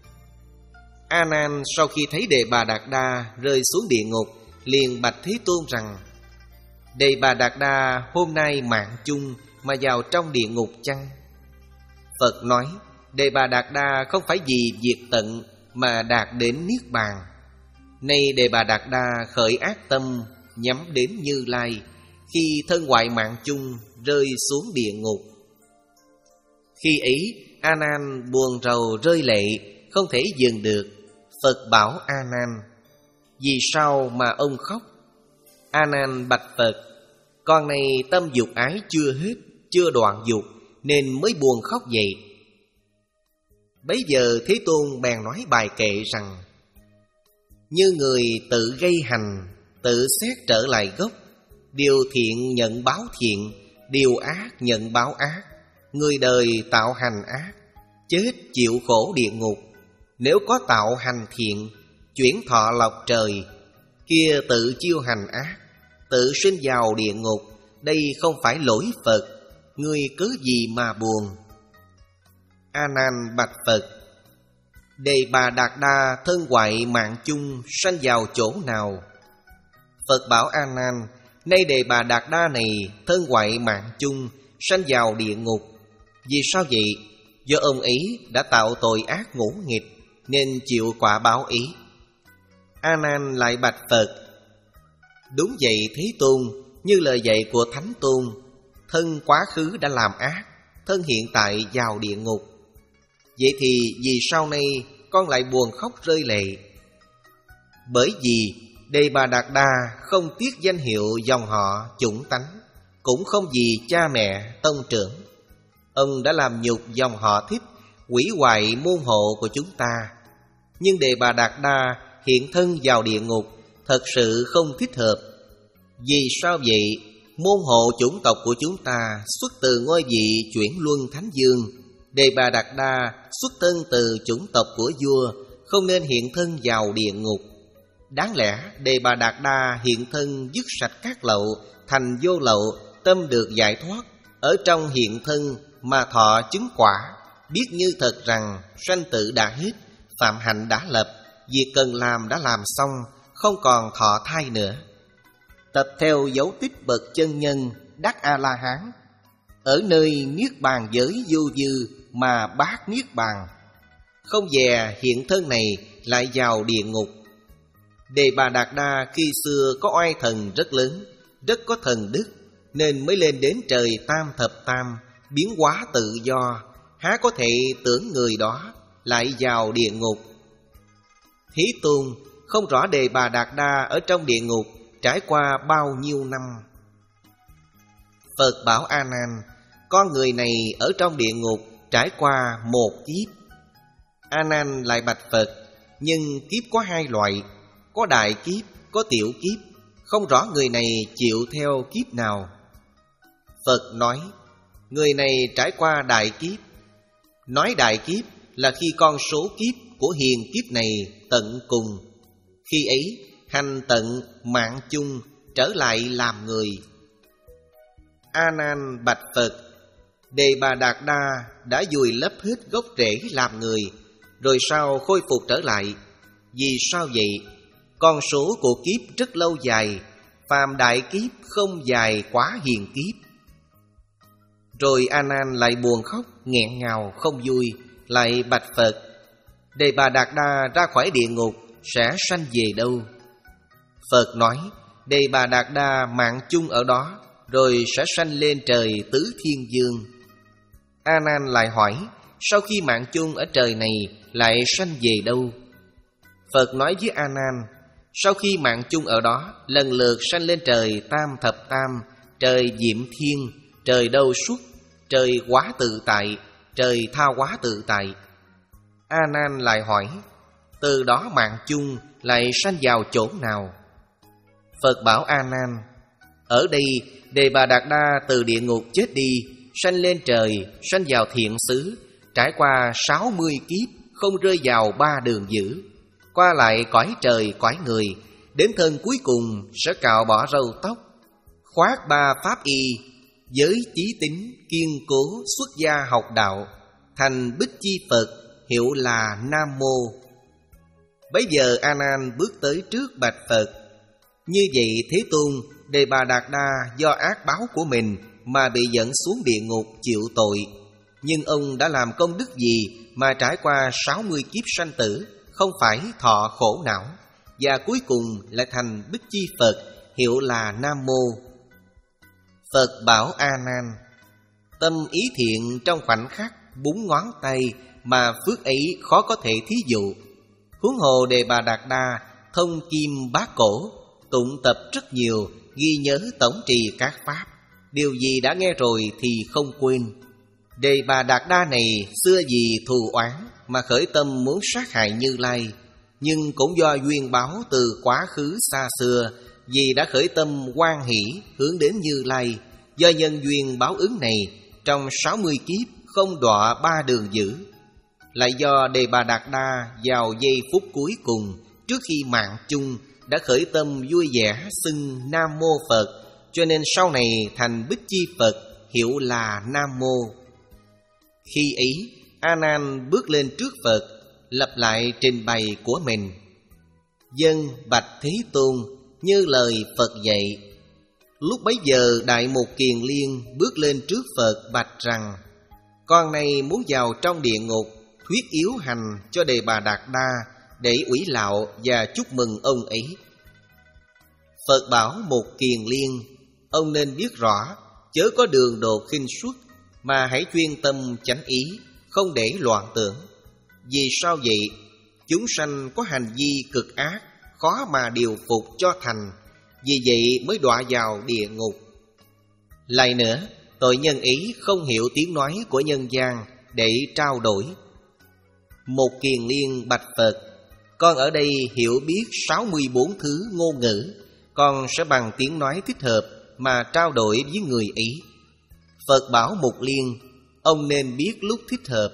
A Nan sau khi thấy Đề Bà Đạt Đa rơi xuống địa ngục, liền bạch Thế Tôn rằng, Đề Bà Đạt Đa hôm nay mạng chung mà vào trong địa ngục chăng? Phật nói, Đề Bà Đạt Đa không phải vì diệt tận mà đạt đến Niết Bàn. Nay Đề Bà Đạt Đa khởi ác tâm nhắm đến Như Lai, khi thân ngoại mạng chung rơi xuống địa ngục. Khi ấy A Nan buồn rầu rơi lệ, không thể dừng được. Phật bảo A Nan, vì sao mà ông khóc? A Nan bạch Phật, con này tâm dục ái chưa hết, chưa đoạn dục, nên mới buồn khóc vậy. Bấy giờ Thế Tôn bèn nói bài kệ rằng, như người tự gây hành, tự xét trở lại gốc, điều thiện nhận báo thiện, điều ác nhận báo ác. Người đời tạo hành ác, chết chịu khổ địa ngục. Nếu có tạo hành thiện, chuyển thọ lộc trời, kia tự chiêu hành ác, tự sinh vào địa ngục. Đây không phải lỗi Phật, ngươi cớ gì mà buồn? A Nan bạch Phật, Đề Bà Đạt Đa thân ngoại mạng chung sanh vào chỗ nào? Phật bảo A Nan, nay Đề Bà Đạt Đa này thân ngoại mạng chung sanh vào địa ngục. Vì sao vậy? do ông ấy đã tạo tội ác ngũ nghịch nên chịu quả báo ý. A Nan lại bạch Phật: Đúng vậy Thế Tôn, như lời dạy của Thánh Tôn, thân quá khứ đã làm ác, thân hiện tại vào địa ngục. Vậy thì vì sau này con lại buồn khóc rơi lệ? Bởi vì Đề Bà Đạt Đa không tiếc danh hiệu dòng họ chủng tánh, cũng không vì cha mẹ tông trưởng. Ông đã làm nhục dòng họ Thích, hủy hoại môn hộ của chúng ta. Nhưng Đề Bà Đạt Đa hiện thân vào địa ngục thật sự không thích hợp. Vì sao vậy? Môn hộ chủng tộc của chúng ta xuất từ ngôi vị chuyển luân Thánh Dương. Đề Bà Đạt Đa xuất thân từ chủng tộc của vua, không nên hiện thân vào địa ngục. Đáng lẽ Đề Bà Đạt Đa hiện thân dứt sạch các lậu, thành vô lậu, tâm được giải thoát. Ở trong hiện thân mà thọ chứng quả, biết như thật rằng sanh tử đã hết, phạm hạnh đã lập, việc cần làm đã làm xong, không còn thọ thai nữa. Tập theo dấu tích bậc chân nhân đắc A-la-hán, ở nơi niết bàn giới vô dư mà bác niết bàn, không dè hiện thân này lại vào địa ngục. Đề Bà Đạt Đa khi xưa có oai thần rất lớn, rất có thần đức, nên mới lên đến trời tam thập tam, biến hóa tự do. Há có thể tưởng người đó lại vào địa ngục? Thế Tôn không rõ Đề Bà Đạt Đa ở trong địa ngục trải qua bao nhiêu năm. Phật bảo A Nan: Con người này ở trong địa ngục trải qua một kiếp. A Nan lại bạch Phật: Nhưng kiếp có hai loại, có đại kiếp, có tiểu kiếp, không rõ người này chịu theo kiếp nào. Phật nói: Người này trải qua đại kiếp. Nói đại kiếp là khi con số kiếp của hiền kiếp này tận cùng. Khi ấy hành tận mạng chung, trở lại làm người. A Nan bạch Phật: Đề Bà Đạt Đa đã vùi lấp hết gốc rễ làm người, rồi sau khôi phục trở lại. Vì sao vậy? Con số của kiếp rất lâu dài, phàm đại kiếp không dài quá hiền kiếp. Rồi A Nan lại buồn khóc, nghẹn ngào không vui, lại bạch Phật: Đề Bà Đạt Đa ra khỏi địa ngục sẽ sanh về đâu? Phật nói: Đề Bà Đạt Đa mạng chung ở đó, rồi sẽ sanh lên trời tứ thiên dương. A Nan lại hỏi: Sau khi mạng chung ở trời này lại sanh về đâu? Phật nói với A Nan: Sau khi mạng chung ở đó, lần lượt sanh lên trời tam thập tam, trời Diệm Thiên, trời Đâu Xuất, trời Quá Tự Tại, trời Tha Quá Tự Tại. A Nan lại hỏi: Từ đó mạng chung lại sanh vào chỗ nào? Phật bảo A Nan: Ở đây Đề Bà Đạt Đa từ địa ngục chết đi, sanh lên trời, sanh vào thiện xứ, trải qua sáu mươi kiếp, không rơi vào ba đường dữ, qua lại cõi trời cõi người, đến thân cuối cùng sẽ cạo bỏ râu tóc, khoác ba pháp y, giới chí tín, kiên cố, xuất gia học đạo, thành Bích Chi Phật, hiệu là Nam Mô. Bấy giờ A Nan bước tới trước bạch Phật: Như vậy Thế Tôn, Đề Bà Đạt Đa do ác báo của mình mà bị dẫn xuống địa ngục chịu tội. Nhưng ông đã làm công đức gì mà trải qua sáu mươi kiếp sanh tử, không phải thọ khổ não, và cuối cùng lại thành Bích Chi Phật, hiệu là Nam Mô. Phật bảo A Nan: Tâm ý thiện trong khoảnh khắc búng ngón tay, mà phước ấy khó có thể thí dụ. Huống hồ Đề Bà Đạt Đa thông kim bát cổ, tụng tập rất nhiều, ghi nhớ tổng trì các pháp, điều gì đã nghe rồi thì không quên. Đề Bà Đạt Đa này xưa vì thù oán mà khởi tâm muốn sát hại Như Lai, nhưng cũng do duyên báo từ quá khứ xa xưa, vì đã khởi tâm hoan hỷ hướng đến Như Lai. Do nhân duyên báo ứng này, trong sáu mươi kiếp không đọa ba đường dữ. Lại do Đề Bà Đạt Đa vào giây phút cuối cùng, trước khi mạng chung, đã khởi tâm vui vẻ xưng Nam Mô Phật, cho nên sau này thành Bích Chi Phật, hiệu là Nam Mô. Khi ấy, A Nan bước lên trước Phật, lặp lại trình bày của mình: Dân bạch Thế Tôn, như lời Phật dạy. Lúc bấy giờ Đại Mục Kiền Liên bước lên trước Phật bạch rằng: Con này muốn vào trong địa ngục, thuyết yếu hành cho Đề Bà Đạt Đa để ủy lạo và chúc mừng ông ấy. Phật bảo Một Kiền Liên, ông nên biết rõ, chớ có đường đột khinh suất, mà hãy chuyên tâm chánh ý, không để loạn tưởng. Vì sao vậy? Chúng sanh có hành vi cực ác, khó mà điều phục cho thành, vì vậy mới đọa vào địa ngục. Lại nữa, tội nhân ý không hiểu tiếng nói của nhân gian để trao đổi. Một Kiền Liên bạch Phật, con ở đây hiểu biết sáu mươi bốn thứ ngôn ngữ, con sẽ bằng tiếng nói thích hợp mà trao đổi với người ý. Phật bảo Mục Liên, ông nên biết lúc thích hợp.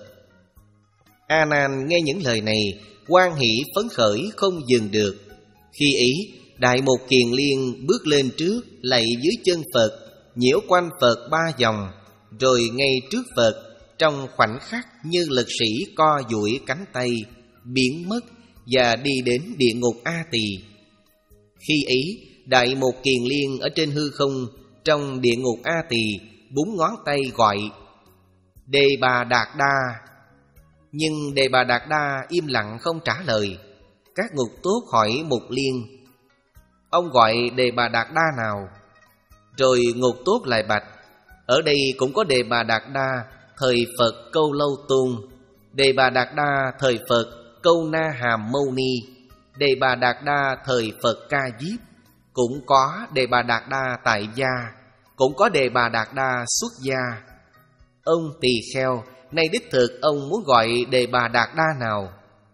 A Nan nghe những lời này, hoan hỷ phấn khởi không dừng được. Khi ý, Đại Mục Kiền Liên bước lên trước, lạy dưới chân Phật, nhiễu quanh Phật ba vòng, rồi ngay trước Phật, trong khoảnh khắc như lực sĩ co duỗi cánh tay, biến mất và đi đến địa ngục A Tỳ. Khi ý, Đại Mục Kiền Liên ở trên hư không, trong địa ngục A Tỳ, búng ngón tay gọi Đề Bà Đạt Đa. Nhưng Đề Bà Đạt Đa im lặng không trả lời. Các ngục tốt hỏi Mục Liên, ông gọi Đề Bà Đạt Đa nào? Rồi ngục tốt lại bạch, ở đây cũng có Đề Bà Đạt Đa thời Phật Câu Lâu Tôn, Đề Bà Đạt Đa thời Phật Câu Na Hàm Mâu Ni, Đề Bà Đạt Đa thời Phật Ca Diếp, cũng có Đề Bà Đạt Đa tại gia, cũng có Đề Bà Đạt Đa xuất gia. Ông tỳ kheo, nay đích thực ông muốn gọi Đề Bà Đạt Đa nào?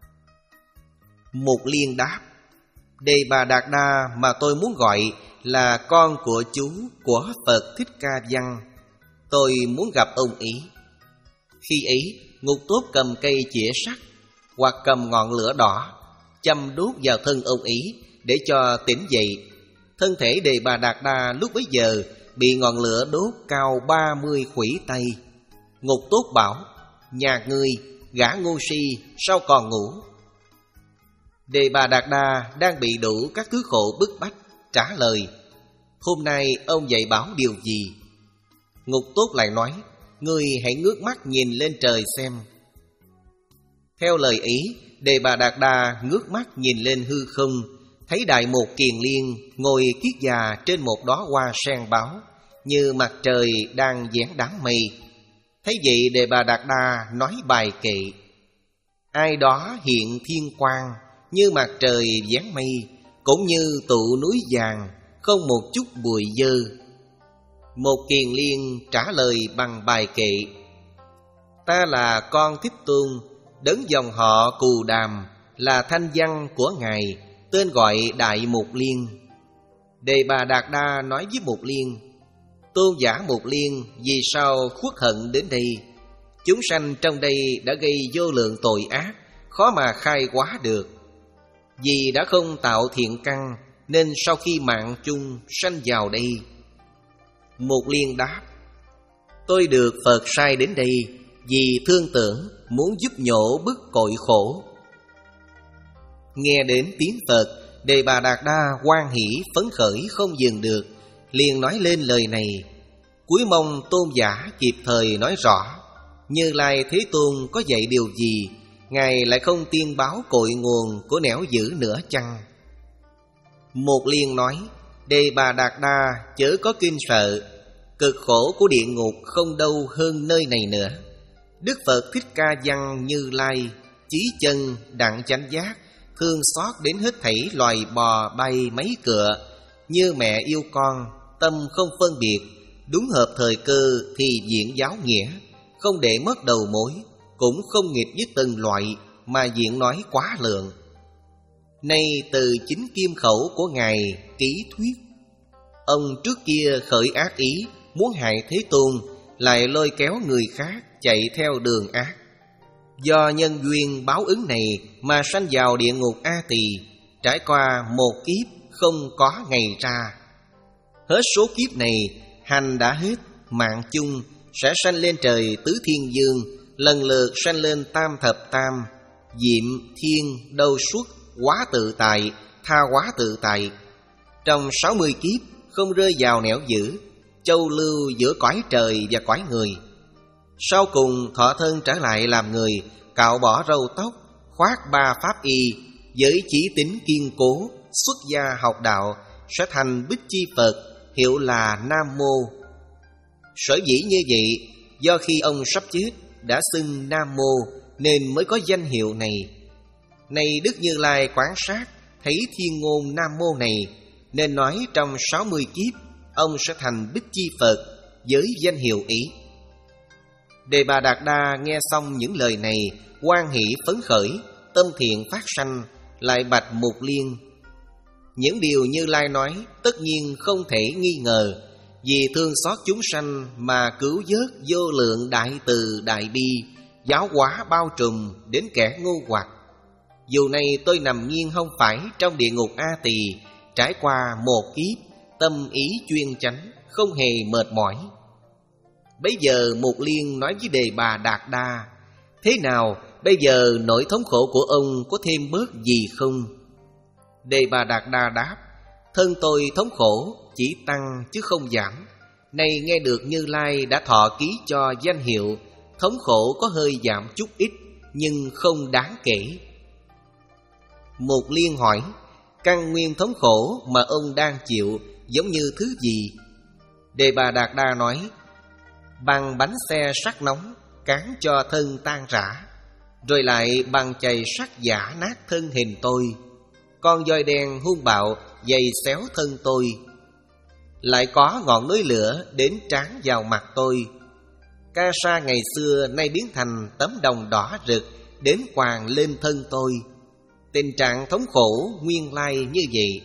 Mục Liên đáp, Đề Bà Đạt Đa mà tôi muốn gọi là con của chú của Phật Thích Ca Văn. Tôi muốn gặp ông ý. Khi ấy, ngục tốt cầm cây chĩa sắt hoặc cầm ngọn lửa đỏ, châm đốt vào thân ông ý để cho tỉnh dậy. Thân thể Đề Bà Đạt Đa lúc bấy giờ bị ngọn lửa đốt cao ba mươi khuỷu tay. Ngục tốt bảo, nhà ngươi, gã ngu si, sao còn ngủ? Đề Bà Đạt Đa đang bị đủ các thứ khổ bức bách, trả lời, hôm nay ông dạy bảo điều gì? Ngục tốt lại nói, ngươi hãy ngước mắt nhìn lên trời xem. Theo lời ý, Đề Bà Đạt Đa ngước mắt nhìn lên hư không, thấy Đại Mục Kiền Liên ngồi kiết già trên một đóa hoa sen báo, như mặt trời đang vén đám mây. Thấy vậy, Đề Bà Đạt Đa nói bài kệ, ai đó hiện thiên quang, như mặt trời vén mây, cũng như tụ núi vàng, không một chút bụi dơ. Một Kiền Liên trả lời bằng bài kệ, ta là con Thích Tôn, đấng dòng họ Cù Đàm, là thanh văn của ngài, tên gọi Đại Mục Liên. Đề Bà Đạt Đa nói với Mục Liên, tôn giả Mục Liên, vì sao khuất hận đến đây? Chúng sanh trong đây đã gây vô lượng tội ác, khó mà khai hóa được. Vì đã không tạo thiện căn, nên sau khi mạng chung sanh vào đây. Mục Liên đáp, tôi được Phật sai đến đây vì thương tưởng, muốn giúp nhổ bức cội khổ. Nghe đến tiếng Phật, Đề Bà Đạt Đa hoan hỷ phấn khởi không dừng được, liền nói lên lời này, cúi mong tôn giả kịp thời nói rõ, Như Lai Thế Tôn có dạy điều gì, ngài lại không tiên báo cội nguồn của nẻo dữ nữa chăng? Một Liên nói, Đề Bà Đạt Đa chớ có kinh sợ, cực khổ của địa ngục không đâu hơn nơi này nữa. Đức Phật Thích Ca Văn Như Lai, chí chân đặng chánh giác, thương xót đến hết thảy loài bò bay mấy cựa, như mẹ yêu con, tâm không phân biệt, đúng hợp thời cơ thì diễn giáo nghĩa, không để mất đầu mối, cũng không nghịch với từng loại mà diễn nói quá lượng. Nay từ chính kim khẩu của ngài ký thuyết, ông trước kia khởi ác ý muốn hại Thế Tôn, lại lôi kéo người khác chạy theo đường ác. Do nhân duyên báo ứng này mà sanh vào địa ngục A Tỳ, trải qua một kiếp không có ngày ra. Hết số kiếp này, hành đã hết, mạng chung sẽ sanh lên trời tứ thiên dương, lần lượt sanh lên tam thập tam, diệm, thiên, đâu xuất, hóa tự tại, tha hóa tự tại. Trong sáu mươi kiếp không rơi vào nẻo dữ, châu lưu giữa cõi trời và cõi người. Sau cùng thọ thân trở lại làm người, cạo bỏ râu tóc, khoác ba pháp y, với chí tính kiên cố, xuất gia học đạo, sẽ thành Bích Chi Phật, hiệu là Nam Mô. Sở dĩ như vậy, do khi ông sắp chết đã xưng Nam Mô nên mới có danh hiệu này. Này Đức Như Lai quán sát thấy thiên ngôn Nam Mô này, nên nói trong sáu mươi kiếp ông sẽ thành Bích Chi Phật với danh hiệu ý. Đề Bà Đạt Đa nghe xong những lời này, hoan hỷ phấn khởi, tâm thiện phát sanh, lại bạch Mục Liên: những điều Như Lai nói tất nhiên không thể nghi ngờ, vì thương xót chúng sanh mà cứu vớt vô lượng đại từ đại bi, giáo hóa bao trùm đến kẻ ngu hoặc. Dù này tôi nằm nghiêng không phải trong địa ngục A Tỳ, trải qua một kiếp, tâm ý chuyên chánh, không hề mệt mỏi. Bây giờ Mục Liên nói với Đề Bà Đạt Đa: thế nào, bây giờ nỗi thống khổ của ông có thêm bớt gì không? Đề Bà Đạt Đa đáp: thân tôi thống khổ chỉ tăng chứ không giảm. Nay nghe được Như Lai đã thọ ký cho danh hiệu, thống khổ có hơi giảm chút ít, nhưng không đáng kể. Mục Liên hỏi: căn nguyên thống khổ mà ông đang chịu giống như thứ gì? Đề Bà Đạt Đa nói: bằng bánh xe sắt nóng cán cho thân tan rã, rồi lại bằng chày sắt giả nát thân hình tôi. Con voi đen hung bạo giày xéo thân tôi, lại có ngọn núi lửa đến trán vào mặt tôi. Ca sa ngày xưa nay biến thành tấm đồng đỏ rực đến quàng lên thân tôi. Tình trạng thống khổ nguyên lai như vậy.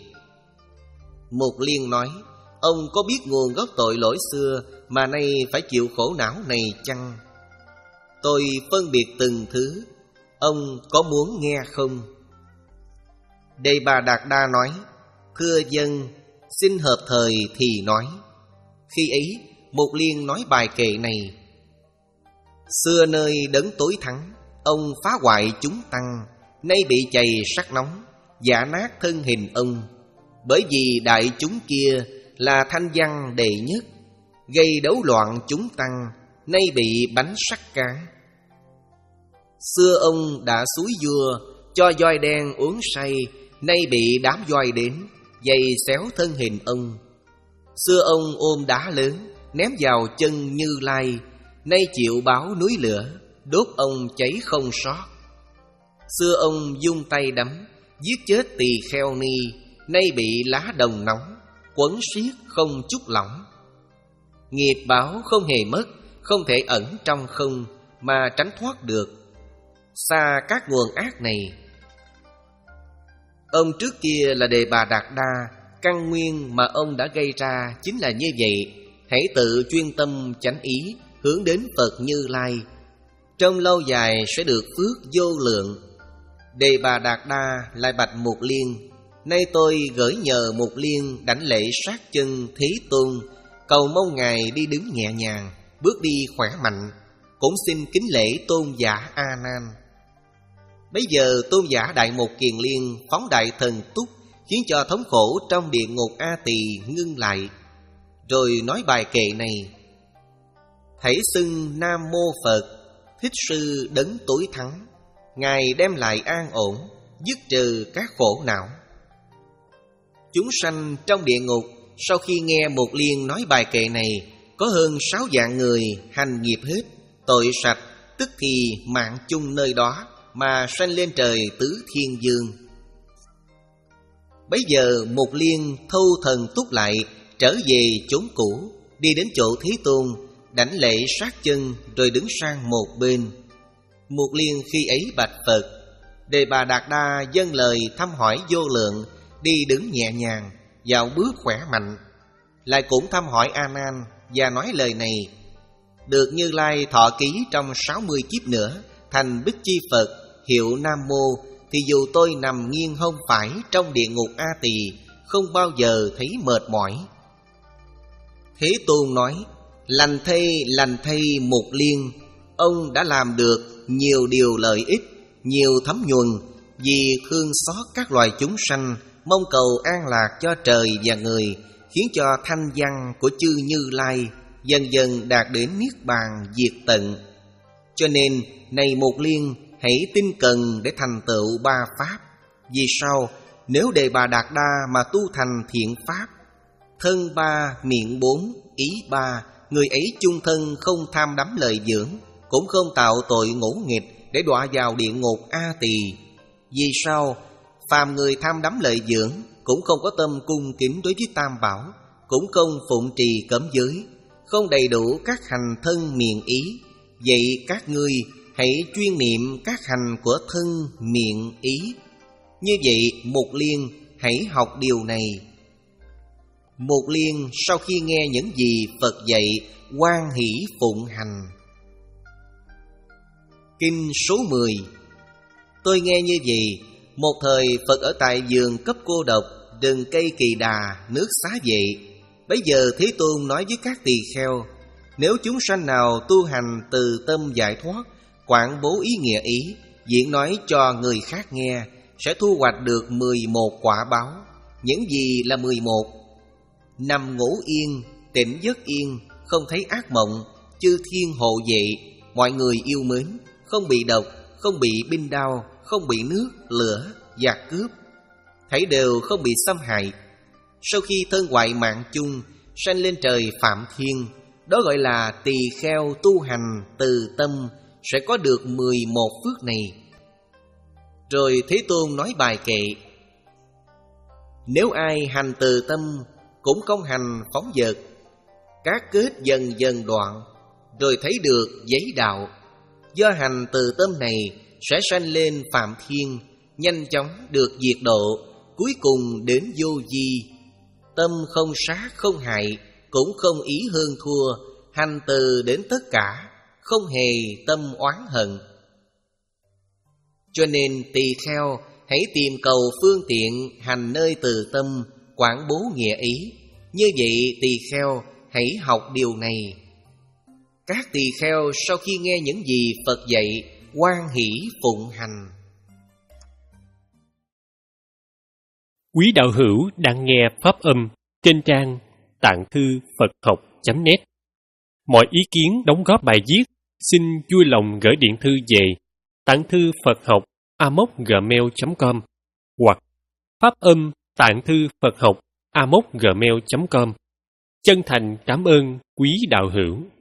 Mục Liên nói: ông có biết nguồn gốc tội lỗi xưa mà nay phải chịu khổ não này chăng? Tôi phân biệt từng thứ, ông có muốn nghe không? Đề Bà Đạt Đa nói: thưa dân, xin hợp thời thì nói. Khi ấy Mục Liên nói bài kệ này: xưa nơi đấng tối thắng, ông phá hoại chúng tăng, nay bị chày sắt nóng, giả nát thân hình ông. Bởi vì đại chúng kia là thanh văn đệ nhất, gây đấu loạn chúng tăng, nay bị bánh sắt cán. Xưa ông đã xúi vua, cho voi đen uống say, nay bị đám voi đến, giày xéo thân hình ông. Xưa ông ôm đá lớn, ném vào chân Như Lai, nay chịu báo núi lửa, đốt ông cháy không sót. Xưa ông dung tay đấm, giết chết tỳ kheo ni, nay bị lá đồng nóng, quấn siết không chút lỏng. Nghiệp báo không hề mất, không thể ẩn trong không, mà tránh thoát được. Xa các nguồn ác này. Ông trước kia là Đề Bà Đạt Đa, căn nguyên mà ông đã gây ra chính là như vậy. Hãy tự chuyên tâm chánh ý, hướng đến Phật Như Lai, trong lâu dài sẽ được phước vô lượng. Đề Bà Đạt Đa lại bạch Mục Liên: nay tôi gửi nhờ Mục Liên đảnh lễ sát chân Thế Tôn, cầu mong Ngài đi đứng nhẹ nhàng, bước đi khỏe mạnh, cũng xin kính lễ tôn giả A Nan. Bây giờ tôn giả Đại Mục Kiền Liên phóng đại thần túc, khiến cho thống khổ trong địa ngục A Tỳ ngưng lại, rồi nói bài kệ này: hãy xưng Nam Mô Phật, Thích Sư đấng tối thắng, Ngài đem lại an ổn, dứt trừ các khổ não. Chúng sanh trong địa ngục sau khi nghe Mục Liên nói bài kệ này, có hơn sáu vạn người hành nghiệp hết, tội sạch, tức thì mạng chung nơi đó, mà sanh lên trời tứ thiên dương. Bấy giờ Mục Liên thâu thần túc lại, trở về chốn cũ, đi đến chỗ Thế Tôn, đảnh lễ sát chân, rồi đứng sang một bên. Mục Liên khi ấy bạch Phật: Đề Bà Đạt Đa dâng lời thăm hỏi vô lượng, đi đứng nhẹ nhàng, dạo bước khỏe mạnh. Lại cũng thăm hỏi A Nan và nói lời này: được Như Lai thọ ký trong sáu mươi kiếp nữa, thành Bích Chi Phật, hiệu Nam Mô, thì dù tôi nằm nghiêng hông phải trong địa ngục A Tỳ, không bao giờ thấy mệt mỏi. Thế Tôn nói: lành thay, lành thay Mục Liên, ông đã làm được nhiều điều lợi ích, nhiều thấm nhuần, vì thương xót các loài chúng sanh, mong cầu an lạc cho trời và người, khiến cho thanh văn của chư Như Lai dần dần đạt đến niết bàn diệt tận. Cho nên, này Mục Liên, hãy tinh cần để thành tựu ba pháp. Vì sao? Nếu Đề Bà Đạt Đa mà tu thành thiện pháp, thân ba, miệng bốn, ý ba, người ấy chung thân không tham đắm lợi dưỡng, cũng không tạo tội ngỗ nghịch để đọa vào địa ngục A Tỳ. Vì sao? Phàm người tham đắm lợi dưỡng, cũng không có tâm cung kính đối với Tam Bảo, cũng không phụng trì cấm giới, không đầy đủ các hành thân miệng ý. Vậy các ngươi hãy chuyên niệm các hành của thân miệng ý. Như vậy Mục Liên hãy học điều này. Mục Liên sau khi nghe những gì Phật dạy, hoan hỷ phụng hành. Kinh số mười. Tôi nghe như vậy, một thời Phật ở tại vườn cấp cô độc, rừng cây kỳ đà, nước xá vệ. Bấy giờ Thế Tôn nói với các tỳ kheo: nếu chúng sanh nào tu hành từ tâm giải thoát, quảng bố ý nghĩa ý, diễn nói cho người khác nghe, sẽ thu hoạch được mười một quả báo. Những gì là mười một? Nằm ngủ yên, tỉnh giấc yên, không thấy ác mộng, chư thiên hộ vệ, mọi người yêu mến, không bị độc, không bị binh đao, không bị nước, lửa, giặc cướp, thấy đều không bị xâm hại. Sau khi thân hoại mạng chung, sanh lên trời Phạm Thiên. Đó gọi là tỳ kheo tu hành từ tâm, sẽ có được mười một phước này. Rồi Thế Tôn nói bài kệ: nếu ai hành từ tâm, cũng không hành phóng dật, các kết dần dần đoạn, rồi thấy được giấy đạo. Do hành từ tâm này, sẽ sanh lên Phạm Thiên, nhanh chóng được diệt độ, cuối cùng đến vô vi. Tâm không sát không hại, cũng không ý hơn thua, hành từ đến tất cả, không hề tâm oán hận. Cho nên tỳ kheo hãy tìm cầu phương tiện hành nơi từ tâm, quảng bố nghĩa ý. Như vậy tỳ kheo hãy học điều này. Các tỳ kheo sau khi nghe những gì Phật dạy, hoan hỷ phụng hành. Quý đạo hữu đang nghe pháp âm trên trang tạng thư Phật học chấm net. Mọi ý kiến đóng góp bài viết xin vui lòng gửi điện thư về tạng thư Phật học a mốc gmail chấm com hoặc pháp âm tạng thư Phật học a mốc gmail chấm com. Chân thành cảm ơn quý đạo hữu.